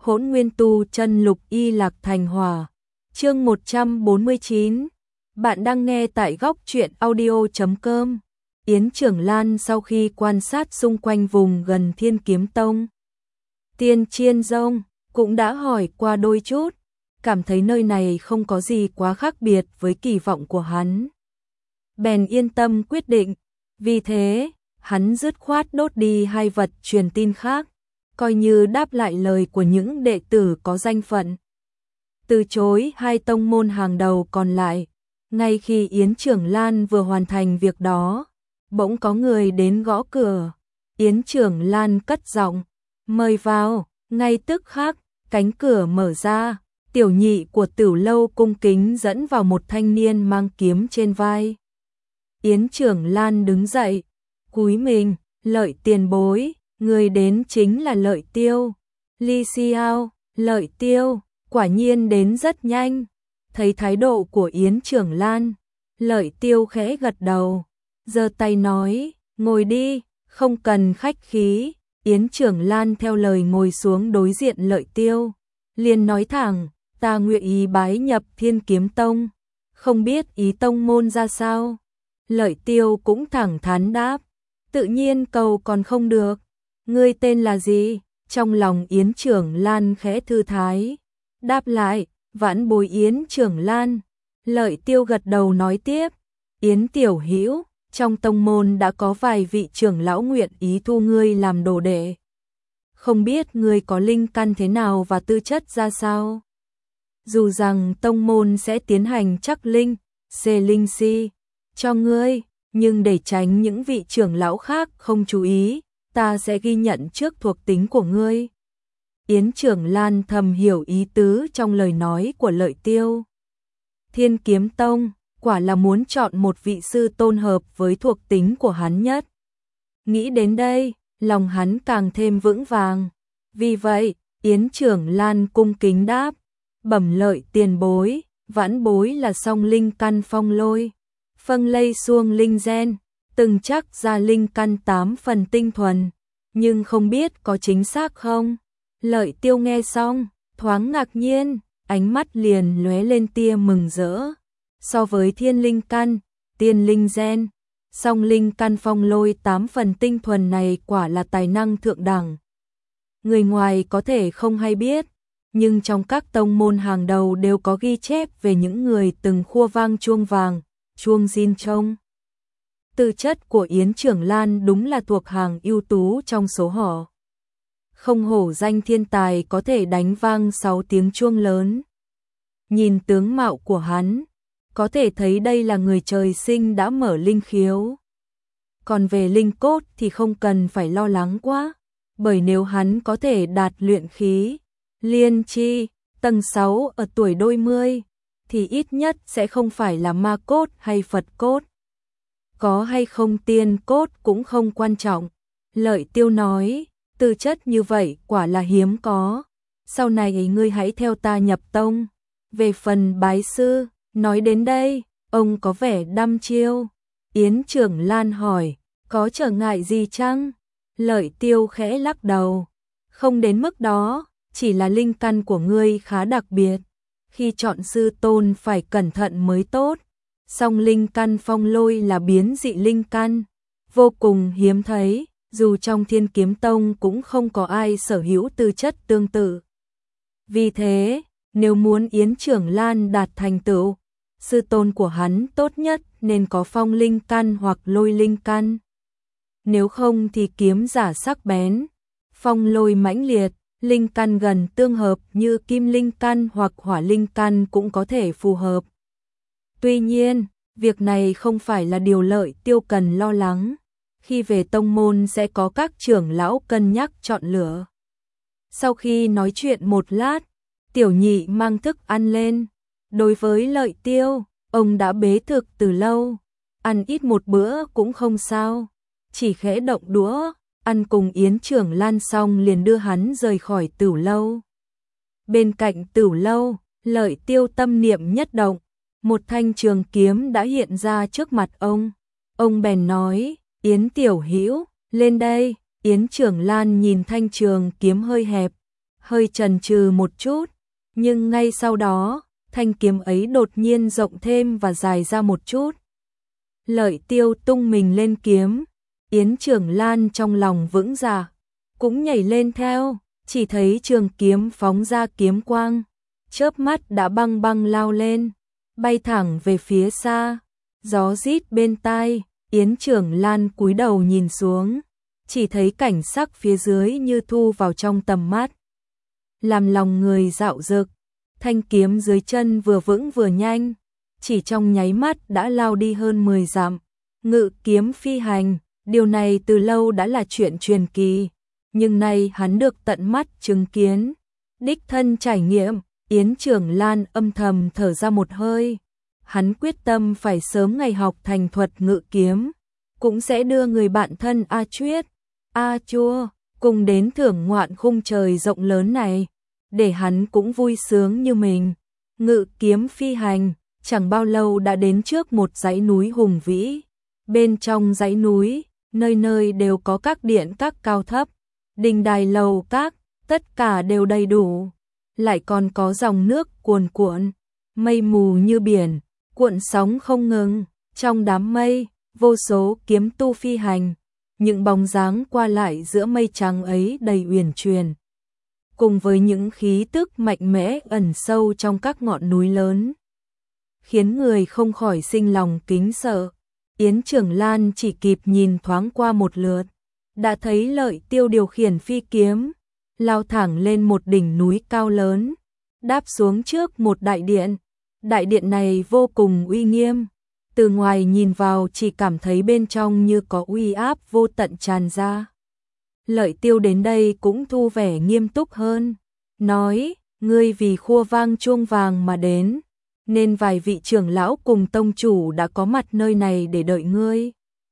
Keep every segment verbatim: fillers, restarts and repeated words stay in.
Hỗn Nguyên Tu Chân Lục Y Lạc Thành Hỏa. Chương một trăm bốn mươi chín. Bạn đang nghe tại góc truyện audio chấm com. Yến Trưởng Lan sau khi quan sát xung quanh vùng gần Thiên Kiếm Tông, Tiên Chiên Dông, cũng đã hỏi qua đôi chút, cảm thấy nơi này không có gì quá khác biệt với kỳ vọng của hắn. Bèn yên tâm quyết định, vì thế, hắn dứt khoát đốt đi hai vật truyền tin khác, coi như đáp lại lời của những đệ tử có danh phận. Từ chối hai tông môn hàng đầu còn lại, ngay khi Yến Trưởng Lan vừa hoàn thành việc đó, bỗng có người đến gõ cửa. Yến Trưởng Lan cất giọng, mời vào. Ngay tức khắc, cánh cửa mở ra, tiểu nhị của Tửu Lâu cung kính dẫn vào một thanh niên mang kiếm trên vai. Yến Trưởng Lan đứng dậy, cúi mình, Lợi tiền bối, người đến chính là Lợi Tiêu. Li Xiao, Lợi Tiêu, quả nhiên đến rất nhanh. Thấy thái độ của Yến Trưởng Lan, Lợi Tiêu khẽ gật đầu, giơ tay nói, ngồi đi, không cần khách khí. Yến Trưởng Lan theo lời ngồi xuống đối diện Lợi Tiêu, liền nói thẳng, ta nguyện ý bái nhập Thiên Kiếm Tông, không biết ý tông môn ra sao. Lợi Tiêu cũng thẳng thắn đáp, tự nhiên cầu còn không được, ngươi tên là gì? Trong lòng Yến Trưởng Lan khẽ thư thái, đáp lại, vãn bối Yến Trưởng Lan. Lợi Tiêu gật đầu nói tiếp, Yến tiểu hữu, trong tông môn đã có vài vị trưởng lão nguyện ý thu ngươi làm đồ đệ. Không biết ngươi có linh căn thế nào và tư chất ra sao? Dù rằng tông môn sẽ tiến hành chắc linh, xê linh si cho ngươi, nhưng để tránh những vị trưởng lão khác không chú ý, ta sẽ ghi nhận trước thuộc tính của ngươi. Yến Trưởng Lan thầm hiểu ý tứ trong lời nói của Lợi Tiêu. Thiên Kiếm Tông quả là muốn chọn một vị sư tôn hợp với thuộc tính của hắn nhất. Nghĩ đến đây, lòng hắn càng thêm vững vàng. Vì vậy, Yến Trưởng Lan cung kính đáp, bẩm Lợi tiền bối, vãn bối là song linh căn phong lôi, phân lây xuông linh gen, từng chắc ra linh căn tám phần tinh thuần, nhưng không biết có chính xác không? Lợi Tiêu nghe xong, thoáng ngạc nhiên, ánh mắt liền lóe lên tia mừng rỡ. So với thiên linh căn, tiên linh gen, song linh căn phong lôi tám phần tinh thuần này quả là tài năng thượng đẳng. Người ngoài có thể không hay biết, nhưng trong các tông môn hàng đầu đều có ghi chép về những người từng khua vang chuông vàng, chuông xin trông. Tư chất của Yến Trưởng Lan đúng là thuộc hàng ưu tú trong số họ. Không hổ danh thiên tài có thể đánh vang sáu tiếng chuông lớn. Nhìn tướng mạo của hắn, có thể thấy đây là người trời sinh đã mở linh khiếu. Còn về linh cốt thì không cần phải lo lắng quá, bởi nếu hắn có thể đạt luyện khí liên chi tầng sáu ở tuổi đôi mươi, thì ít nhất sẽ không phải là ma cốt hay Phật cốt. Có hay không tiên cốt cũng không quan trọng. Lợi Tiêu nói, tư chất như vậy quả là hiếm có. Sau này ngươi hãy theo ta nhập tông. Về phần bái sư, nói đến đây, ông có vẻ đăm chiêu. Yến Trưởng Lan hỏi, có trở ngại gì chăng? Lợi Tiêu khẽ lắc đầu, không đến mức đó, chỉ là linh căn của ngươi khá đặc biệt. Khi chọn sư tôn phải cẩn thận mới tốt. Song linh căn phong lôi là biến dị linh căn, vô cùng hiếm thấy, dù trong Thiên Kiếm Tông cũng không có ai sở hữu tư chất tương tự. Vì thế, nếu muốn Yến Trưởng Lan đạt thành tựu, sư tôn của hắn tốt nhất nên có phong linh căn hoặc lôi linh căn. Nếu không thì kiếm giả sắc bén, phong lôi mãnh liệt, linh căn gần tương hợp như kim linh căn hoặc hỏa linh căn cũng có thể phù hợp. Tuy nhiên, việc này không phải là điều Lợi Tiêu cần lo lắng. Khi về tông môn sẽ có các trưởng lão cân nhắc chọn lựa. Sau khi nói chuyện một lát, tiểu nhị mang thức ăn lên. Đối với Lợi Tiêu, ông đã bế thực từ lâu, ăn ít một bữa cũng không sao, chỉ khẽ động đũa, ăn cùng Yến Trưởng Lan xong liền đưa hắn rời khỏi Tửu Lâu. Bên cạnh Tửu Lâu, Lợi Tiêu tâm niệm nhất động, một thanh trường kiếm đã hiện ra trước mặt ông. Ông bèn nói, Yến tiểu hữu, lên đây. Yến Trưởng Lan nhìn thanh trường kiếm hơi hẹp, hơi chần chừ một chút, nhưng ngay sau đó, thanh kiếm ấy đột nhiên rộng thêm và dài ra một chút. Lợi Tiêu tung mình lên kiếm, Yến Trưởng Lan trong lòng vững dạ, cũng nhảy lên theo, chỉ thấy trường kiếm phóng ra kiếm quang, chớp mắt đã băng băng lao lên, bay thẳng về phía xa, gió rít bên tai, Yến Trưởng Lan cúi đầu nhìn xuống, chỉ thấy cảnh sắc phía dưới như thu vào trong tầm mắt, làm lòng người dạo dực. Thanh kiếm dưới chân vừa vững vừa nhanh, chỉ trong nháy mắt đã lao đi hơn mười dặm. Ngự kiếm phi hành, điều này từ lâu đã là chuyện truyền kỳ, nhưng nay hắn được tận mắt chứng kiến, đích thân trải nghiệm. Yến Trưởng Lan âm thầm thở ra một hơi, hắn quyết tâm phải sớm ngày học thành thuật ngự kiếm, cũng sẽ đưa người bạn thân A Chuyết, A Chua cùng đến thưởng ngoạn khung trời rộng lớn này, để hắn cũng vui sướng như mình. Ngự kiếm phi hành, chẳng bao lâu đã đến trước một dãy núi hùng vĩ. Bên trong dãy núi, nơi nơi đều có các điện các cao thấp, đình đài lầu các, tất cả đều đầy đủ. Lại còn có dòng nước cuồn cuộn, mây mù như biển, cuộn sóng không ngừng. Trong đám mây, vô số kiếm tu phi hành, những bóng dáng qua lại giữa mây trắng ấy đầy uyển chuyển, cùng với những khí tức mạnh mẽ ẩn sâu trong các ngọn núi lớn, khiến người không khỏi sinh lòng kính sợ. Yến Trưởng Lan chỉ kịp nhìn thoáng qua một lượt, đã thấy Lợi Tiêu điều khiển phi kiếm, lao thẳng lên một đỉnh núi cao lớn, đáp xuống trước một đại điện. Đại điện này vô cùng uy nghiêm, từ ngoài nhìn vào chỉ cảm thấy bên trong như có uy áp vô tận tràn ra. Lợi Tiêu đến đây cũng thu vẻ nghiêm túc hơn, nói, ngươi vì khua vang chuông vàng mà đến, nên vài vị trưởng lão cùng tông chủ đã có mặt nơi này để đợi ngươi,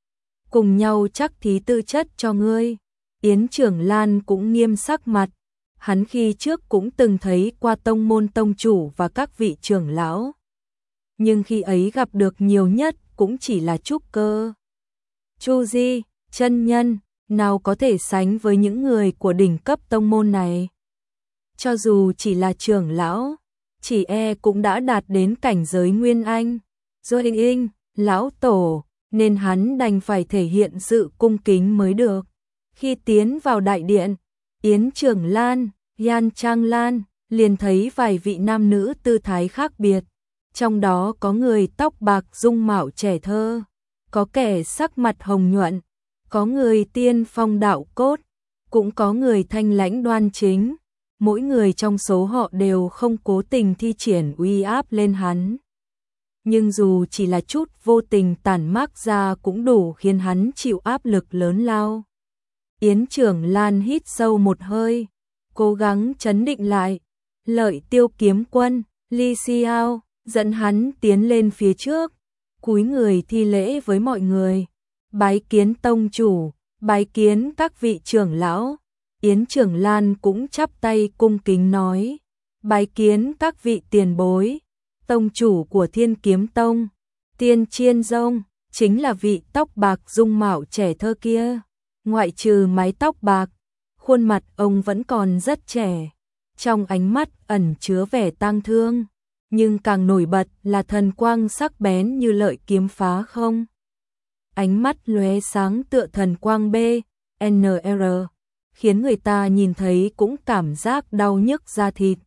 cùng nhau chắc thí tư chất cho ngươi. Yến Trưởng Lan cũng nghiêm sắc mặt, hắn khi trước cũng từng thấy qua tông môn tông chủ và các vị trưởng lão, nhưng khi ấy gặp được nhiều nhất cũng chỉ là trúc cơ, chu di, chân nhân, nào có thể sánh với những người của đỉnh cấp tông môn này. Cho dù chỉ là trưởng lão, chỉ e cũng đã đạt đến cảnh giới Nguyên Anh, rồi in, lão tổ, nên hắn đành phải thể hiện sự cung kính mới được. Khi tiến vào đại điện, Yến Trưởng Lan, Yan Trang Lan liền thấy vài vị nam nữ tư thái khác biệt, trong đó có người tóc bạc dung mạo trẻ thơ, có kẻ sắc mặt hồng nhuận, có người tiên phong đạo cốt, cũng có người thanh lãnh đoan chính. Mỗi người trong số họ đều không cố tình thi triển uy áp lên hắn, nhưng dù chỉ là chút vô tình tản mát ra cũng đủ khiến hắn chịu áp lực lớn lao. Yến Trưởng Lan hít sâu một hơi, cố gắng trấn định lại. Lợi Tiêu kiếm quân, Li Xiao, dẫn hắn tiến lên phía trước, cúi người thi lễ với mọi người. Bái kiến tông chủ, bái kiến các vị trưởng lão. Yến Trưởng Lan cũng chắp tay cung kính nói, bái kiến các vị tiền bối. Tông chủ của Thiên Kiếm Tông, Tiên Chiên Dông, chính là vị tóc bạc dung mạo trẻ thơ kia. Ngoại trừ mái tóc bạc, khuôn mặt ông vẫn còn rất trẻ, trong ánh mắt ẩn chứa vẻ tang thương, nhưng càng nổi bật là thần quang sắc bén như lợi kiếm phá không. Ánh mắt lóe sáng tựa thần quang B, N R, khiến người ta nhìn thấy cũng cảm giác đau nhức da thịt.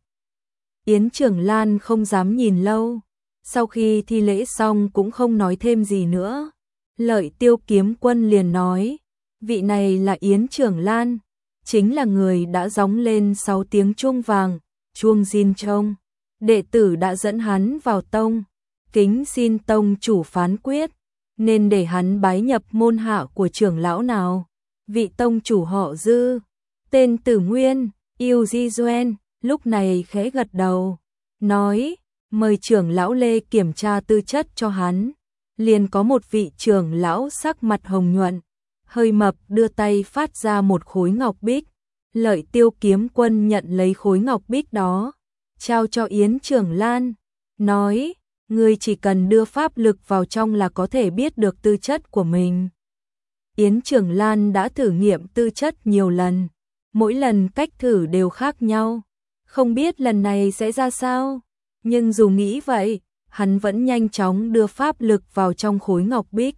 Yến Trưởng Lan không dám nhìn lâu, sau khi thi lễ xong cũng không nói thêm gì nữa. Lợi Tiêu kiếm quân liền nói, vị này là Yến Trưởng Lan, chính là người đã gióng lên sáu tiếng chuông vàng, chuông Jin Trông. Đệ tử đã dẫn hắn vào tông, kính xin tông chủ phán quyết, nên để hắn bái nhập môn hạ của trưởng lão nào. Vị tông chủ họ Dư, tên Tử Nguyên, Yêu Di Duen, lúc này khẽ gật đầu, nói, mời trưởng lão Lê kiểm tra tư chất cho hắn. Liền có một vị trưởng lão sắc mặt hồng nhuận, hơi mập đưa tay phát ra một khối ngọc bích. Lợi Tiêu kiếm quân nhận lấy khối ngọc bích đó, trao cho Yến Trưởng Lan, nói, ngươi chỉ cần đưa pháp lực vào trong là có thể biết được tư chất của mình. Yến Trưởng Lan đã thử nghiệm tư chất nhiều lần, mỗi lần cách thử đều khác nhau, không biết lần này sẽ ra sao. Nhưng dù nghĩ vậy, hắn vẫn nhanh chóng đưa pháp lực vào trong khối ngọc bích,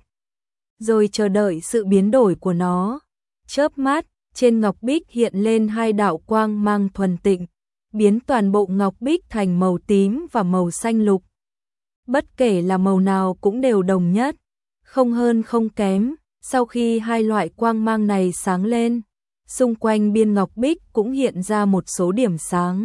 rồi chờ đợi sự biến đổi của nó. Chớp mắt, trên ngọc bích hiện lên hai đạo quang mang thuần tịnh, biến toàn bộ ngọc bích thành màu tím và màu xanh lục. Bất kể là màu nào cũng đều đồng nhất, không hơn không kém. Sau khi hai loại quang mang này sáng lên, xung quanh biên ngọc bích cũng hiện ra một số điểm sáng.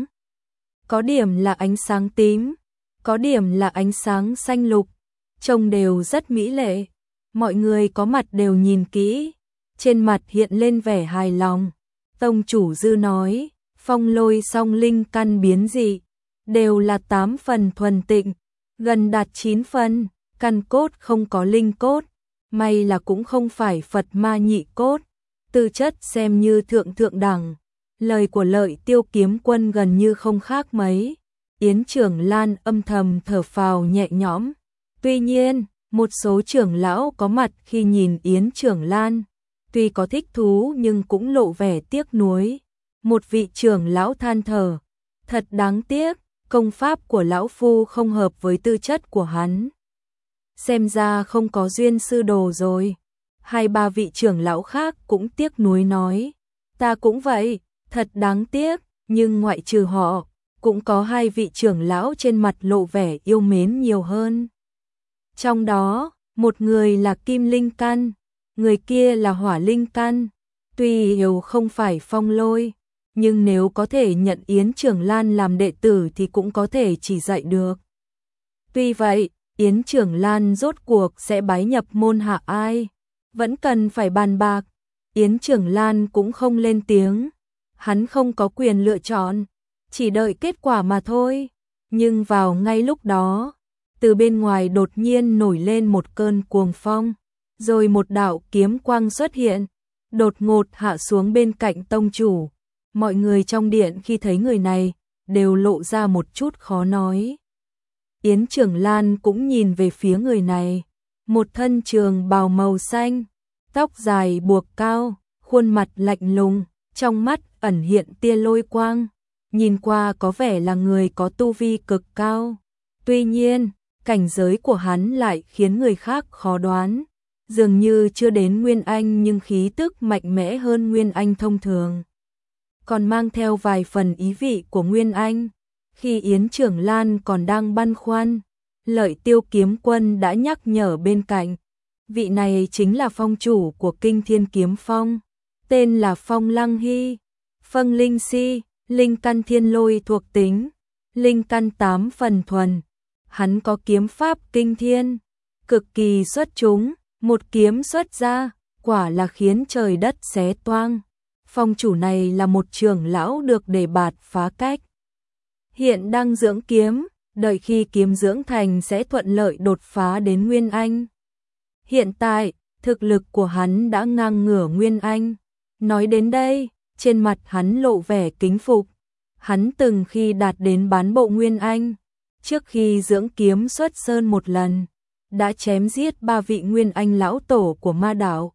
Có điểm là ánh sáng tím, có điểm là ánh sáng xanh lục, trông đều rất mỹ lệ. Mọi người có mặt đều nhìn kỹ, trên mặt hiện lên vẻ hài lòng. Tông chủ Dư nói, phong lôi song linh căn biến dị, đều là tám phần thuần tịnh, gần đạt chín phần, căn cốt không có linh cốt, may là cũng không phải Phật ma nhị cốt, tư chất xem như thượng thượng đẳng. Lời của Lợi Tiêu kiếm quân gần như không khác mấy. Yến Trưởng Lan âm thầm thở phào nhẹ nhõm. Tuy nhiên, một số trưởng lão có mặt khi nhìn Yến Trưởng Lan, tuy có thích thú nhưng cũng lộ vẻ tiếc nuối. Một vị trưởng lão than thở, thật đáng tiếc, công pháp của lão phu không hợp với tư chất của hắn. Xem ra không có duyên sư đồ rồi. Hai ba vị trưởng lão khác cũng tiếc nuối nói, ta cũng vậy, thật đáng tiếc, nhưng ngoại trừ họ, cũng có hai vị trưởng lão trên mặt lộ vẻ yêu mến nhiều hơn. Trong đó, một người là Kim Linh Căn, người kia là Hỏa Linh Căn. Tuy hiểu không phải phong lôi, nhưng nếu có thể nhận Yến Trưởng Lan làm đệ tử thì cũng có thể chỉ dạy được. Tuy vậy, Yến Trưởng Lan rốt cuộc sẽ bái nhập môn hạ ai, vẫn cần phải bàn bạc. Yến Trưởng Lan cũng không lên tiếng, hắn không có quyền lựa chọn, chỉ đợi kết quả mà thôi. Nhưng vào ngay lúc đó, từ bên ngoài đột nhiên nổi lên một cơn cuồng phong, rồi một đạo kiếm quang xuất hiện, đột ngột hạ xuống bên cạnh tông chủ. Mọi người trong điện khi thấy người này, đều lộ ra một chút khó nói. Yến Trưởng Lan cũng nhìn về phía người này, một thân trường bào màu xanh, tóc dài buộc cao, khuôn mặt lạnh lùng, trong mắt ẩn hiện tia lôi quang, nhìn qua có vẻ là người có tu vi cực cao. Tuy nhiên, cảnh giới của hắn lại khiến người khác khó đoán, dường như chưa đến Nguyên Anh nhưng khí tức mạnh mẽ hơn Nguyên Anh thông thường, còn mang theo vài phần ý vị của Nguyên Anh. Khi Yến Trưởng Lan còn đang băn khoăn, Lợi Tiêu kiếm quân đã nhắc nhở bên cạnh, vị này chính là phong chủ của Kinh Thiên Kiếm Phong, tên là Phong Lăng Hy, phân linh si, linh căn thiên lôi thuộc tính, linh căn tám phần thuần. Hắn có kiếm pháp kinh thiên, cực kỳ xuất chúng, một kiếm xuất ra, quả là khiến trời đất xé toang. Phong chủ này là một trưởng lão được đề bạt phá cách, hiện đang dưỡng kiếm, đợi khi kiếm dưỡng thành sẽ thuận lợi đột phá đến Nguyên Anh. Hiện tại, thực lực của hắn đã ngang ngửa Nguyên Anh. Nói đến đây, trên mặt hắn lộ vẻ kính phục. Hắn từng khi đạt đến bán bộ Nguyên Anh, trước khi dưỡng kiếm xuất sơn một lần, đã chém giết ba vị Nguyên Anh lão tổ của ma đảo.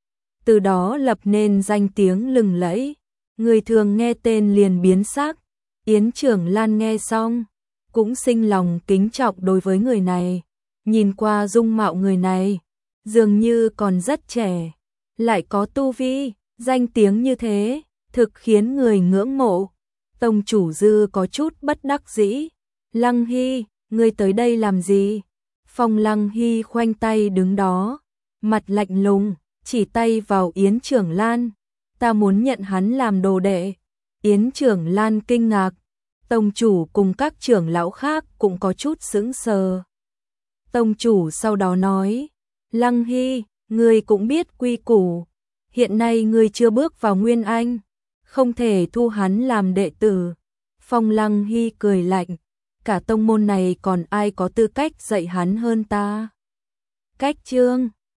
Từ đó lập nên danh tiếng lừng lẫy, người thường nghe tên liền biến sắc. Yến Trưởng Lan nghe xong, cũng sinh lòng kính trọng đối với người này. Nhìn qua dung mạo người này, dường như còn rất trẻ, lại có tu vi, danh tiếng như thế, thực khiến người ngưỡng mộ. Tông chủ Dư có chút bất đắc dĩ. Lăng Hy, ngươi tới đây làm gì? Phong Lăng Hy khoanh tay đứng đó, mặt lạnh lùng, chỉ tay vào Yến Trưởng Lan. Ta muốn nhận hắn làm đồ đệ. Yến Trưởng Lan kinh ngạc. Tông chủ cùng các trưởng lão khác cũng có chút sững sờ. Tông chủ sau đó nói, Lăng Hy, ngươi cũng biết quy củ. Hiện nay ngươi chưa bước vào Nguyên Anh, không thể thu hắn làm đệ tử. Phong Lăng Hy cười lạnh, cả tông môn này còn ai có tư cách dạy hắn hơn ta? Cách chương